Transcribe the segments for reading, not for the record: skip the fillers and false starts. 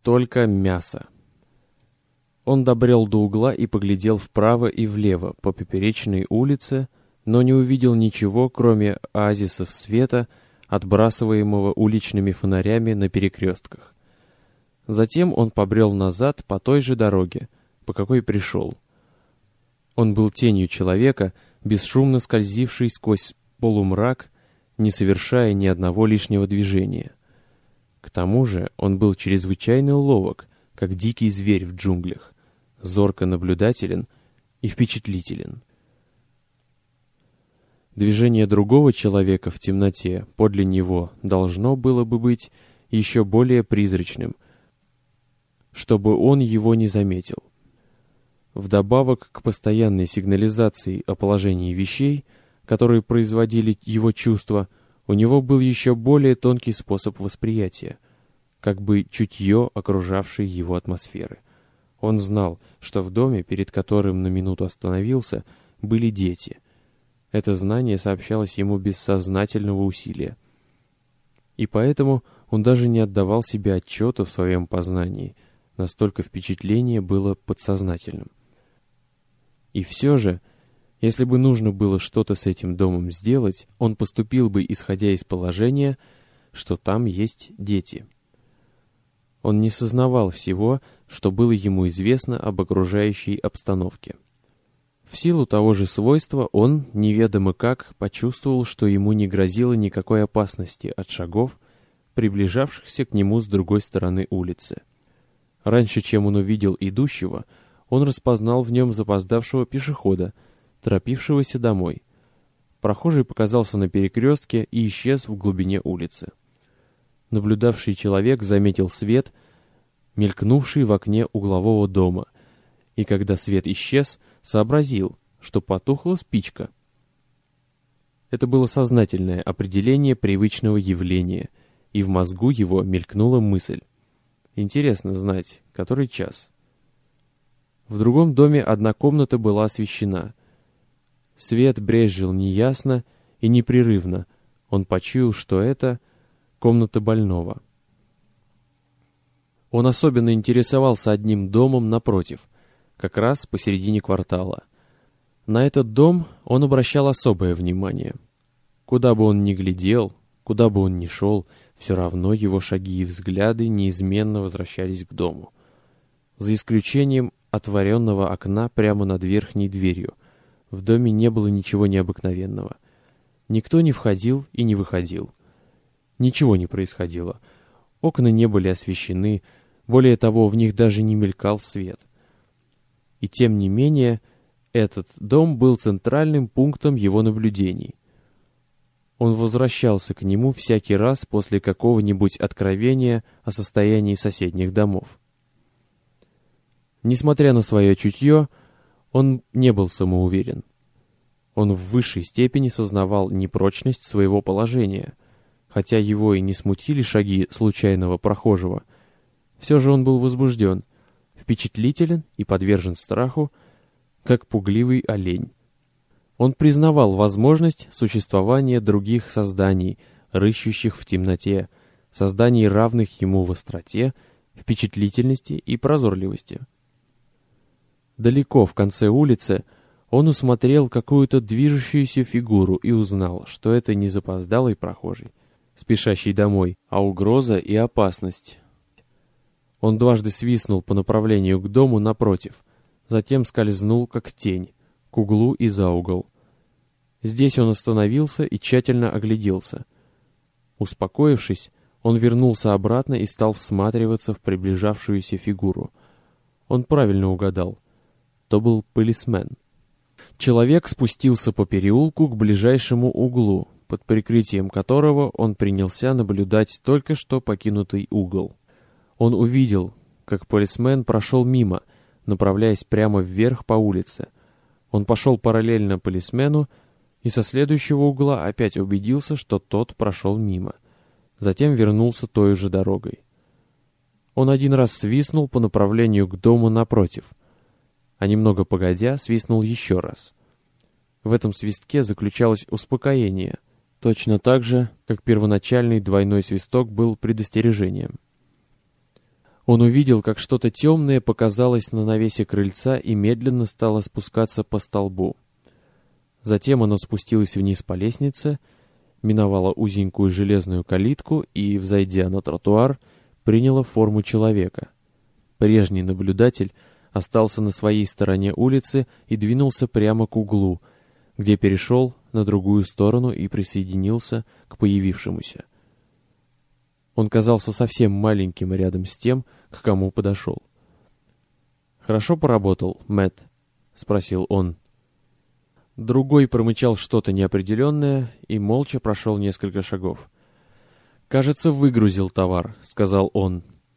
Только мясо. Он добрел до угла и поглядел вправо и влево по поперечной улице, но не увидел ничего, кроме оазисов света, отбрасываемого уличными фонарями на перекрестках. Затем он побрел назад по той же дороге, по какой пришел. Он был тенью человека, бесшумно скользивший сквозь полумрак, не совершая ни одного лишнего движения. К тому же он был чрезвычайно ловок, как дикий зверь в джунглях, зорко наблюдателен и впечатлителен. Движение другого человека в темноте подле него должно было бы быть еще более призрачным, чтобы он его не заметил. Вдобавок к постоянной сигнализации о положении вещей, которые производили его чувства, у него был еще более тонкий способ восприятия, как бы чутье окружавшей его атмосферы. Он знал, что в доме, перед которым на минуту остановился, были дети. Это знание сообщалось ему без сознательного усилия. И поэтому он даже не отдавал себе отчета в своем познании, настолько впечатление было подсознательным. И все же, если бы нужно было что-то с этим домом сделать, он поступил бы, исходя из положения, что там есть дети. Он не сознавал всего, что было ему известно об окружающей обстановке. В силу того же свойства он, неведомо как, почувствовал, что ему не грозило никакой опасности от шагов, приближавшихся к нему с другой стороны улицы. Раньше, чем он увидел идущего, он распознал в нем запоздавшего пешехода, торопившегося домой. Прохожий показался на перекрестке и исчез в глубине улицы. Наблюдавший человек заметил свет, мелькнувший в окне углового дома, и когда свет исчез, сообразил, что потухла спичка. Это было сознательное определение привычного явления, и в мозгу его мелькнула мысль. Интересно знать, который час. В другом доме одна комната была освещена. Свет брезжил неясно и непрерывно. Он почуял, что это комната больного. Он особенно интересовался одним домом напротив, как раз посередине квартала. На этот дом он обращал особое внимание. Куда бы он ни глядел, куда бы он ни шел, все равно его шаги и взгляды неизменно возвращались к дому. За исключением отворенного окна прямо над верхней дверью. В доме не было ничего необыкновенного. Никто не входил и не выходил. Ничего не происходило. Окна не были освещены, более того, в них даже не мелькал свет. И тем не менее, этот дом был центральным пунктом его наблюдений. Он возвращался к нему всякий раз после какого-нибудь откровения о состоянии соседних домов. Несмотря на свое чутье, он не был самоуверен. Он в высшей степени сознавал непрочность своего положения. Хотя его и не смутили шаги случайного прохожего, все же он был возбужден, впечатлителен и подвержен страху, как пугливый олень. Он признавал возможность существования других созданий, рыщущих в темноте, созданий, равных ему в остроте, впечатлительности и прозорливости. Далеко в конце улицы он усмотрел какую-то движущуюся фигуру и узнал, что это не запоздалый прохожий, спешащий домой, а угроза и опасность. Он дважды свистнул по направлению к дому напротив, затем скользнул, как тень, к углу и за угол. Здесь он остановился и тщательно огляделся. Успокоившись, он вернулся обратно и стал всматриваться в приближавшуюся фигуру. Он правильно угадал. То был полисмен. Человек спустился по переулку к ближайшему углу, под прикрытием которого он принялся наблюдать только что покинутый угол. Он увидел, как полисмен прошел мимо, направляясь прямо вверх по улице. Он пошел параллельно полисмену и со следующего угла опять убедился, что тот прошел мимо. Затем вернулся той же дорогой. Он один раз свистнул по направлению к дому напротив, а немного погодя свистнул еще раз. В этом свистке заключалось успокоение, точно так же, как первоначальный двойной свисток был предостережением. Он увидел, как что-то темное показалось на навесе крыльца и медленно стало спускаться по столбу. Затем оно спустилось вниз по лестнице, миновало узенькую железную калитку и, взойдя на тротуар, приняло форму человека. Прежний наблюдатель остался на своей стороне улицы и двинулся прямо к углу, где перешел на другую сторону и присоединился к появившемуся. Он казался совсем маленьким рядом с тем, к кому подошел. «Хорошо поработал, Мэтт?» — спросил он. Другой промычал что-то неопределенное и молча прошел несколько шагов. «Кажется, выгрузил товар», — сказал он.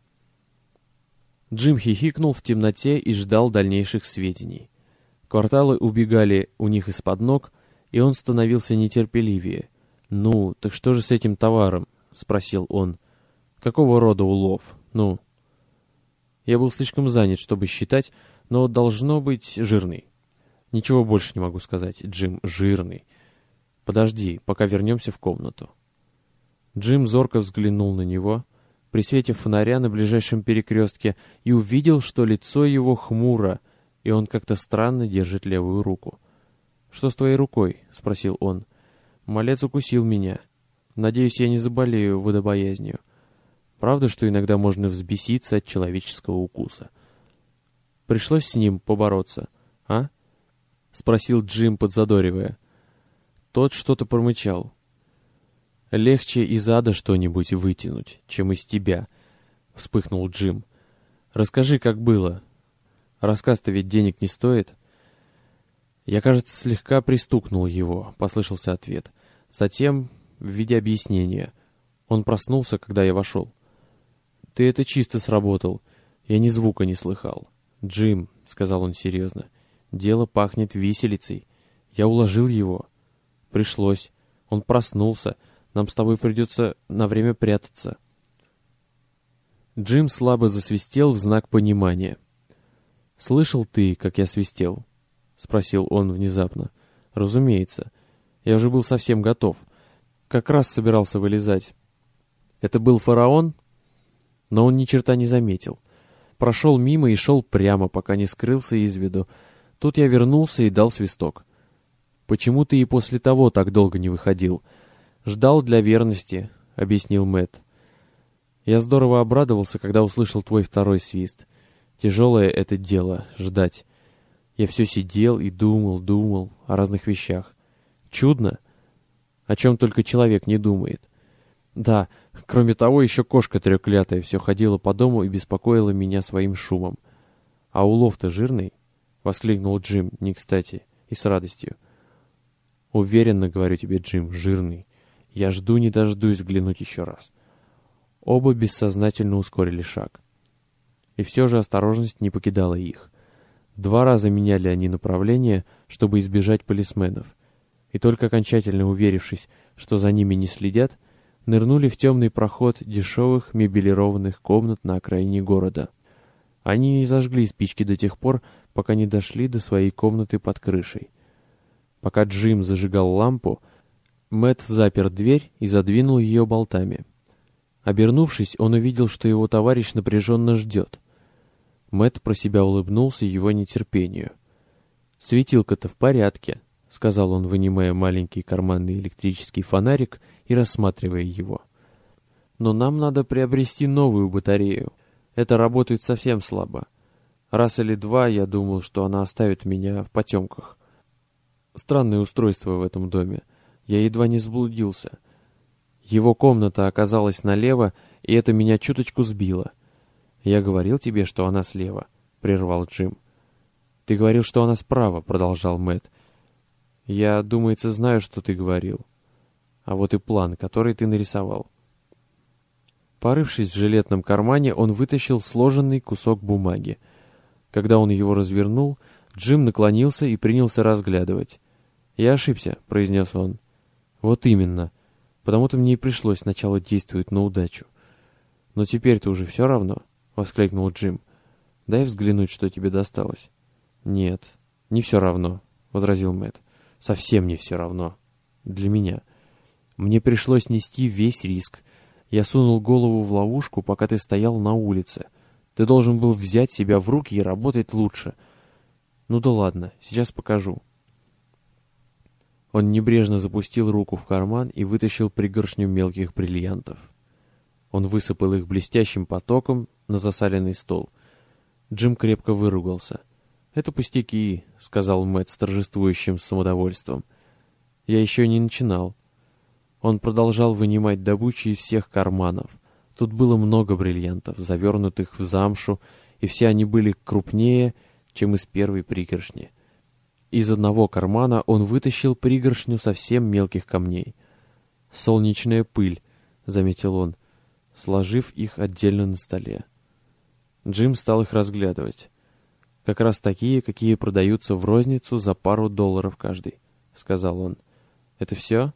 Джим хихикнул в темноте и ждал дальнейших сведений. Кварталы убегали у них из-под ног, и он становился нетерпеливее. «Ну, так что же с этим товаром?» — спросил он. «Какого рода улов? Ну?» Я был слишком занят, чтобы считать, но должно быть жирный. Ничего больше не могу сказать, Джим, жирный. Подожди, пока вернемся в комнату. Джим зорко взглянул на него при свете фонаря на ближайшем перекрестке и увидел, что лицо его хмуро, и он как-то странно держит левую руку. «Что с твоей рукой?» — спросил он. «Малец укусил меня. Надеюсь, я не заболею водобоязнью. Правда, что иногда можно взбеситься от человеческого укуса? Пришлось с ним побороться, а?» — спросил Джим, подзадоривая. Тот что-то промычал. «Легче из ада что-нибудь вытянуть, чем из тебя», — вспыхнул Джим. «Расскажи, как было. Рассказ-то ведь денег не стоит». «Я, кажется, слегка пристукнул его», — послышался ответ. Затем, в виде объяснения, он проснулся, когда я вошел. «Ты это чисто сработал. Я ни звука не слыхал». «Джим», — сказал он серьезно, — «дело пахнет виселицей. Я уложил его. Пришлось. Он проснулся. Нам с тобой придется на время прятаться». Джим слабо засвистел в знак понимания. «Слышал ты, как я свистел?» — спросил он внезапно. «Разумеется. Я уже был совсем готов. Как раз собирался вылезать. Это был фараон?» Но он ни черта не заметил. Прошел мимо и шел прямо, пока не скрылся из виду. Тут я вернулся и дал свисток. «Почему ты и после того так долго не выходил?» «Ждал для верности», — объяснил Мэтт. «Я здорово обрадовался, когда услышал твой второй свист. Тяжелое это дело — ждать. Я все сидел и думал о разных вещах. Чудно, о чем только человек не думает. Да, кроме того, еще кошка трёклятая все ходила по дому и беспокоила меня своим шумом. А улов-то жирный?» — воскликнул Джим, не кстати и с радостью. «Уверенно, говорю тебе, Джим, жирный. Я жду не дождусь взглянуть еще раз». Оба бессознательно ускорили шаг. И все же осторожность не покидала их. 2 раза меняли они направление, чтобы избежать полисменов. И только окончательно уверившись, что за ними не следят, нырнули в темный проход дешевых мебелированных комнат на окраине города. Они не зажгли спички до тех пор, пока не дошли до своей комнаты под крышей. Пока Джим зажигал лампу, Мэтт запер дверь и задвинул ее болтами. Обернувшись, он увидел, что его товарищ напряженно ждет. Мэтт про себя улыбнулся его нетерпению. «Светилка-то в порядке», — сказал он, вынимая маленький карманный электрический фонарик и рассматривая его. «Но нам надо приобрести новую батарею. Это работает совсем слабо. Раз или два я думал, что она оставит меня в потемках. Странное устройство в этом доме. Я едва не заблудился. Его комната оказалась налево, и это меня чуточку сбило». «Я говорил тебе, что она слева», — прервал Джим. «Ты говорил, что она справа», — продолжал Мэтт. «Я, думается, знаю, что ты говорил. А вот и план, который ты нарисовал». Порывшись в жилетном кармане, он вытащил сложенный кусок бумаги. Когда он его развернул, Джим наклонился и принялся разглядывать. «Я ошибся», — произнес он. «Вот именно. Потому-то мне и пришлось сначала действовать на удачу». «Но теперь-то уже все равно», — воскликнул Джим. «Дай взглянуть, что тебе досталось». «Нет, не все равно», — возразил Мэтт. «Совсем не все равно. Для меня. Мне пришлось нести весь риск. Я сунул голову в ловушку, пока ты стоял на улице. Ты должен был взять себя в руки и работать лучше. Ну да ладно, сейчас покажу». Он небрежно запустил руку в карман и вытащил пригоршню мелких бриллиантов. Он высыпал их блестящим потоком на засаленный стол. Джим крепко выругался. «Это пустяки», — сказал Мэтт с торжествующим самодовольством. «Я еще не начинал». Он продолжал вынимать добычу из всех карманов. Тут было много бриллиантов, завернутых в замшу, и все они были крупнее, чем из первой пригоршни. Из одного кармана он вытащил пригоршню совсем мелких камней. «Солнечная пыль», — заметил он, сложив их отдельно на столе. Джим стал их разглядывать. «Как раз такие, какие продаются в розницу за пару $1 каждый», — сказал он. «Это все?»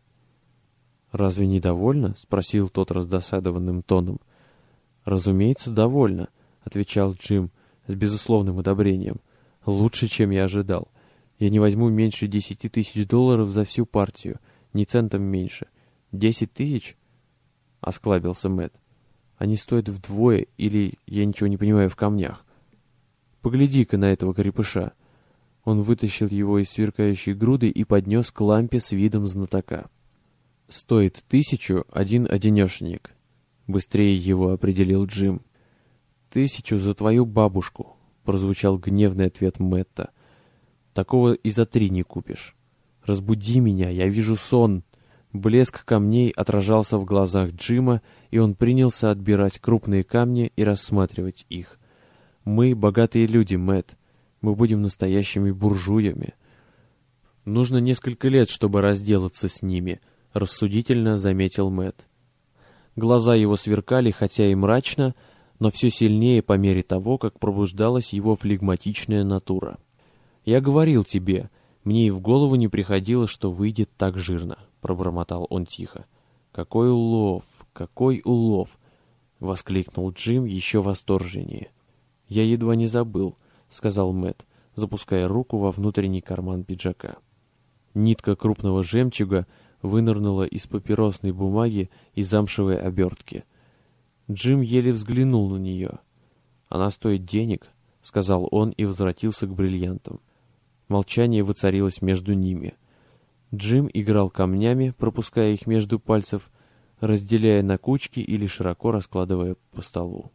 «Разве не довольно?» — спросил тот раздосадованным тоном. «Разумеется, довольно», — отвечал Джим с безусловным одобрением. «Лучше, чем я ожидал. Я не возьму меньше $10 000 за всю партию, ни центом меньше». «10 000?» — осклабился Мэтт. «Они стоят вдвое, или я ничего не понимаю в камнях. Погляди-ка на этого крепыша». Он вытащил его из сверкающей груды и поднес к лампе с видом знатока. «Стоит 1000 один одинешенек», — быстрее его определил Джим. 1000 за твою бабушку», — прозвучал гневный ответ Мэтта. «Такого и за 3 не купишь. Разбуди меня, я вижу сон». Блеск камней отражался в глазах Джима, и он принялся отбирать крупные камни и рассматривать их. «Мы богатые люди, Мэтт. Мы будем настоящими буржуями. Нужно несколько лет, чтобы разделаться с ними», — рассудительно заметил Мэтт. Глаза его сверкали, хотя и мрачно, но все сильнее по мере того, как пробуждалась его флегматичная натура. «Я говорил тебе, мне и в голову не приходило, что выйдет так жирно», — пробормотал он тихо. «Какой улов! Какой улов!» — воскликнул Джим еще восторженнее. «Я едва не забыл», — сказал Мэтт, запуская руку во внутренний карман пиджака. Нитка крупного жемчуга вынырнула из папиросной бумаги и замшевой обертки. Джим еле взглянул на нее. «Она стоит денег», — сказал он и возвратился к бриллиантам. Молчание воцарилось между ними. Джим играл камнями, пропуская их между пальцев, разделяя на кучки или широко раскладывая по столу.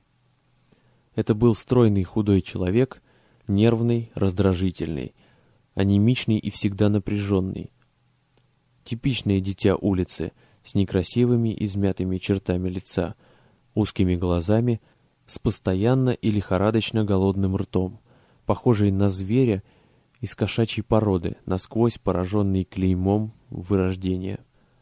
Это был стройный худой человек, нервный, раздражительный, анемичный и всегда напряженный. Типичное дитя улицы, с некрасивыми измятыми чертами лица, узкими глазами, с постоянно и лихорадочно голодным ртом, похожий на зверя из кошачьей породы, насквозь пораженный клеймом вырождения.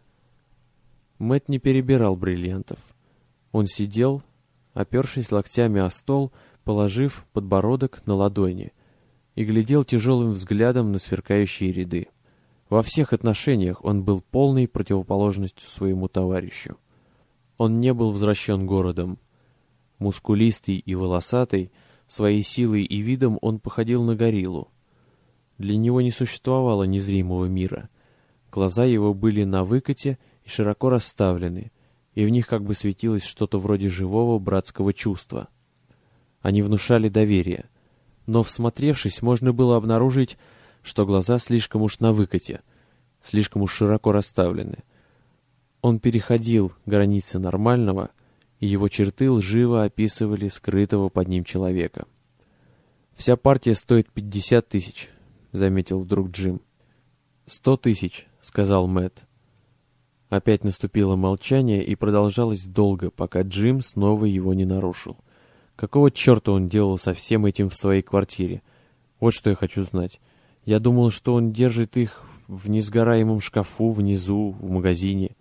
Мэтт не перебирал бриллиантов. Он сидел, опершись локтями о стол, положив подбородок на ладони, и глядел тяжелым взглядом на сверкающие ряды. Во всех отношениях он был полной противоположностью своему товарищу. Он не был возвращен городом. Мускулистый и волосатый, своей силой и видом он походил на гориллу. Для него не существовало незримого мира. Глаза его были на выкате и широко расставлены, и в них как бы светилось что-то вроде живого братского чувства. Они внушали доверие, но, всмотревшись, можно было обнаружить, что глаза слишком уж на выкате, слишком уж широко расставлены. Он переходил границы нормального, и его черты лживо описывали скрытого под ним человека. «Вся партия стоит 50 000, — заметил вдруг Джим. 100 000, — сказал Мэтт. Опять наступило молчание и продолжалось долго, пока Джим снова его не нарушил. Какого черта он делал со всем этим в своей квартире? Вот что я хочу знать. Я думал, что он держит их в несгораемом шкафу внизу, в магазине.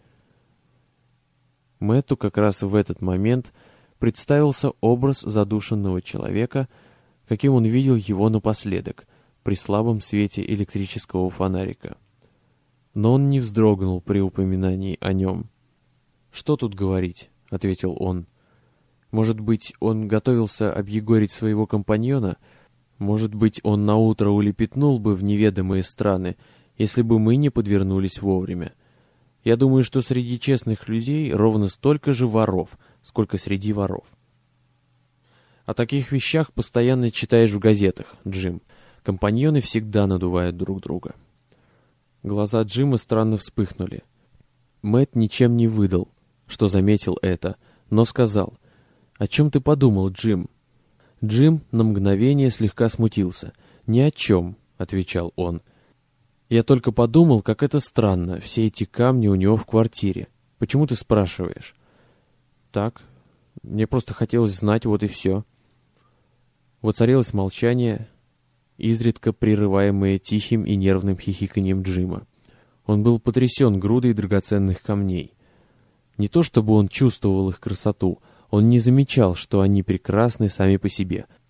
Мэтту как раз в этот момент представился образ задушенного человека, каким он видел его напоследок, при слабом свете электрического фонарика. Но он не вздрогнул при упоминании о нем. «Что тут говорить?» — ответил он. «Может быть, он готовился объегорить своего компаньона? Может быть, он наутро улепетнул бы в неведомые страны, если бы мы не подвернулись вовремя. Я думаю, что среди честных людей ровно столько же воров, сколько среди воров». О таких вещах постоянно читаешь в газетах, Джим. Компаньоны всегда надувают друг друга. Глаза Джима странно вспыхнули. Мэтт ничем не выдал, что заметил это, но сказал: «О чем ты подумал, Джим?» Джим на мгновение слегка смутился. «Ни о чем», — отвечал он. «Я только подумал, как это странно, все эти камни у него в квартире. Почему ты спрашиваешь?» «Так, мне просто хотелось знать, вот и все». Воцарилось молчание, изредка прерываемое тихим и нервным хихиканьем Джима. Он был потрясен грудой драгоценных камней. Не то чтобы он чувствовал их красоту, он не замечал, что они прекрасны сами по себе,